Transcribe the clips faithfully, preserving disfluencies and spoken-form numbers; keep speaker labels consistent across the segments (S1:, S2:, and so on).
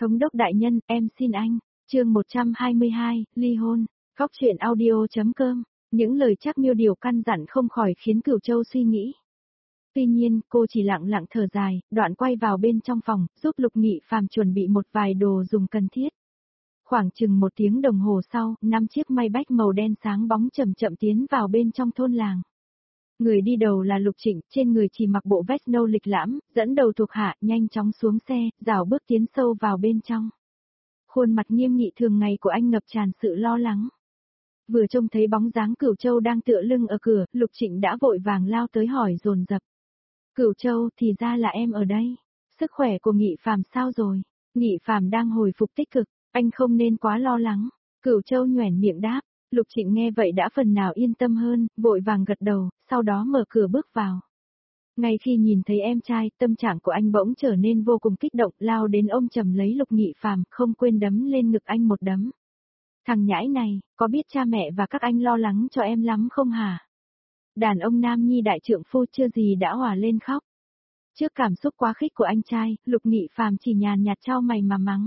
S1: Thống đốc đại nhân, em xin anh. Chương một trăm hai mươi hai, ly hôn. Góc truyện audio.com. Những lời chắc miêu điều căn dặn không khỏi khiến Cửu Châu suy nghĩ. Tuy nhiên, cô chỉ lặng lặng thở dài, đoạn quay vào bên trong phòng, giúp Lục Nghị Phàm chuẩn bị một vài đồ dùng cần thiết. Khoảng chừng một tiếng đồng hồ sau, năm chiếc Maybach màu đen sáng bóng chậm chậm tiến vào bên trong thôn làng. Người đi đầu là Lục Trịnh, trên người chỉ mặc bộ vest nâu lịch lãm, dẫn đầu thuộc hạ, nhanh chóng xuống xe, rảo bước tiến sâu vào bên trong. Khuôn mặt nghiêm nghị thường ngày của anh ngập tràn sự lo lắng. Vừa trông thấy bóng dáng Cửu Châu đang tựa lưng ở cửa, Lục Trịnh đã vội vàng lao tới hỏi dồn dập. Cửu Châu, thì ra là em ở đây. Sức khỏe của Nghị Phàm sao rồi? Nghị Phàm đang hồi phục tích cực, anh không nên quá lo lắng. Cửu Châu nhoẻn miệng đáp. Lục Trịnh nghe vậy đã phần nào yên tâm hơn, vội vàng gật đầu, sau đó mở cửa bước vào. Ngay khi nhìn thấy em trai, tâm trạng của anh bỗng trở nên vô cùng kích động, lao đến ôm chầm lấy Lục Nghị Phàm, không quên đấm lên ngực anh một đấm. Thằng nhãi này, có biết cha mẹ và các anh lo lắng cho em lắm không hả? Đàn ông nam nhi đại trượng phu chưa gì đã hòa lên khóc. Trước cảm xúc quá khích của anh trai, Lục Nghị Phàm chỉ nhàn nhạt trao mày mà mắng.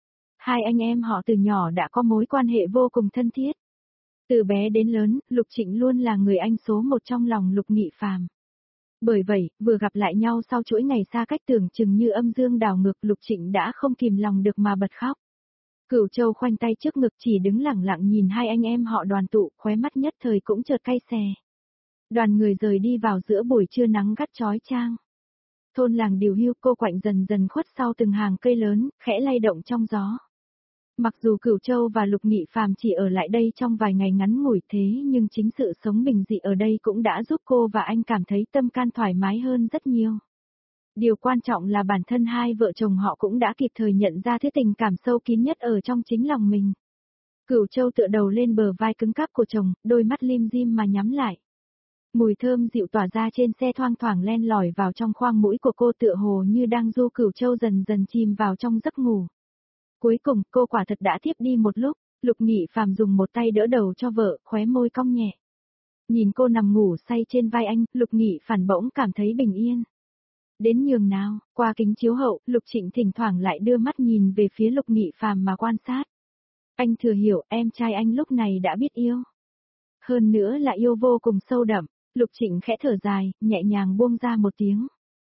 S1: Hai anh em họ từ nhỏ đã có mối quan hệ vô cùng thân thiết. Từ bé đến lớn, Lục Trịnh luôn là người anh số một trong lòng Lục Nghị Phàm. Bởi vậy, vừa gặp lại nhau sau chuỗi ngày xa cách tưởng chừng như âm dương đảo ngược, Lục Trịnh đã không kìm lòng được mà bật khóc. Cửu Châu khoanh tay trước ngực chỉ đứng lặng lặng nhìn hai anh em họ đoàn tụ, khóe mắt nhất thời cũng chợt cay xè. Đoàn người rời đi vào giữa buổi trưa nắng gắt chói chang. Thôn làng điều hưu, cô quạnh dần dần khuất sau từng hàng cây lớn, khẽ lay động trong gió. Mặc dù Cửu Châu và Lục Nghị Phàm chỉ ở lại đây trong vài ngày ngắn ngủi thế nhưng chính sự sống bình dị ở đây cũng đã giúp cô và anh cảm thấy tâm can thoải mái hơn rất nhiều. Điều quan trọng là bản thân hai vợ chồng họ cũng đã kịp thời nhận ra thứ tình cảm sâu kín nhất ở trong chính lòng mình. Cửu Châu tựa đầu lên bờ vai cứng cáp của chồng, đôi mắt lim dim mà nhắm lại. Mùi thơm dịu tỏa ra trên xe thoang thoảng len lỏi vào trong khoang mũi của cô, tựa hồ như đang du Cửu Châu dần dần chìm vào trong giấc ngủ. Cuối cùng, cô quả thật đã thiếp đi một lúc, Lục Nghị Phàm dùng một tay đỡ đầu cho vợ, khóe môi cong nhẹ. Nhìn cô nằm ngủ say trên vai anh, Lục Nghị Phàm bỗng cảm thấy bình yên. Đến nhường nào, qua kính chiếu hậu, Lục Trịnh thỉnh thoảng lại đưa mắt nhìn về phía Lục Nghị Phàm mà quan sát. Anh thừa hiểu em trai anh lúc này đã biết yêu. Hơn nữa là yêu vô cùng sâu đậm, Lục Trịnh khẽ thở dài, nhẹ nhàng buông ra một tiếng.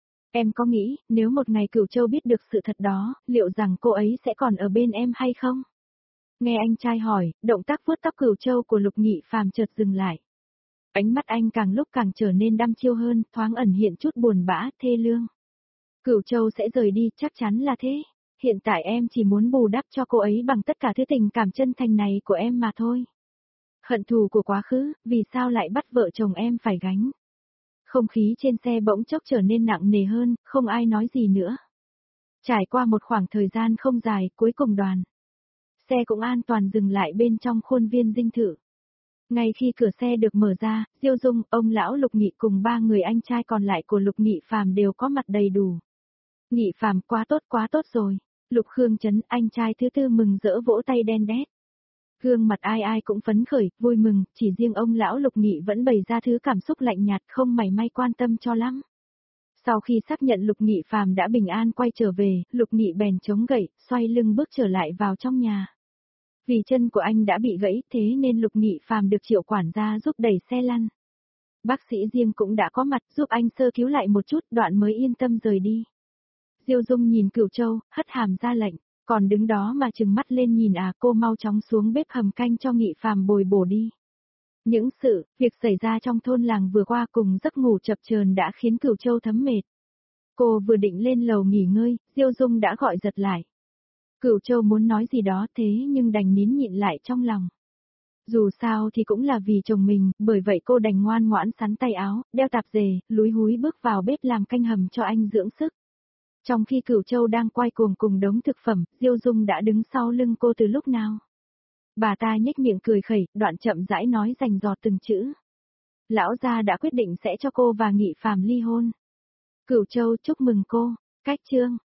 S1: Em có nghĩ, nếu một ngày Cửu Châu biết được sự thật đó, liệu rằng cô ấy sẽ còn ở bên em hay không? Nghe anh trai hỏi, động tác vuốt tóc Cửu Châu của Lục Nghị Phàm chợt dừng lại. Ánh mắt anh càng lúc càng trở nên đăm chiêu hơn, thoáng ẩn hiện chút buồn bã, thê lương. Cửu Châu sẽ rời đi, chắc chắn là thế. Hiện tại em chỉ muốn bù đắp cho cô ấy bằng tất cả thứ tình cảm chân thành này của em mà thôi. Hận thù của quá khứ, vì sao lại bắt vợ chồng em phải gánh? Không khí trên xe bỗng chốc trở nên nặng nề hơn, không ai nói gì nữa. Trải qua một khoảng thời gian không dài, cuối cùng đoàn xe cũng an toàn dừng lại bên trong khuôn viên dinh thự. Ngay khi cửa xe được mở ra, Diêu Dung, ông lão Lục Nghị cùng ba người anh trai còn lại của Lục Nghị Phàm đều có mặt đầy đủ. Nghị Phàm, quá tốt quá tốt rồi. Lục Khương Trấn, anh trai thứ tư mừng rỡ vỗ tay đen đét. Gương mặt ai ai cũng phấn khởi, vui mừng, chỉ riêng ông lão Lục Nghị vẫn bày ra thứ cảm xúc lạnh nhạt, không mảy may quan tâm cho lắm. Sau khi xác nhận Lục Nghị Phàm đã bình an quay trở về, Lục Nghị bèn chống gậy, xoay lưng bước trở lại vào trong nhà. Vì chân của anh đã bị gãy, thế nên Lục Nghị Phàm được Triệu quản gia giúp đẩy xe lăn. Bác sĩ riêng cũng đã có mặt giúp anh sơ cứu lại một chút, đoạn mới yên tâm rời đi. Diêu Dung nhìn Cửu Châu, hất hàm ra lệnh, còn đứng đó mà trừng mắt lên nhìn à, cô mau chóng xuống bếp hầm canh cho Nghị Phàm bồi bổ đi. Những sự, việc xảy ra trong thôn làng vừa qua cùng giấc ngủ chập chờn đã khiến Cửu Châu thấm mệt. Cô vừa định lên lầu nghỉ ngơi, Diêu Dung đã gọi giật lại. Cửu Châu muốn nói gì đó thế nhưng đành nín nhịn lại trong lòng. Dù sao thì cũng là vì chồng mình, bởi vậy cô đành ngoan ngoãn sắn tay áo, đeo tạp dề, lúi húi bước vào bếp làm canh hầm cho anh dưỡng sức. Trong khi Cửu Châu đang quay cuồng cùng đống thực phẩm, Diêu Dung đã đứng sau lưng cô từ lúc nào. Bà ta nhếch miệng cười khẩy, đoạn chậm rãi nói rành rọt từng chữ. Lão gia đã quyết định sẽ cho cô và Nghị Phàm ly hôn. Cửu Châu, chúc mừng cô. Cách chương.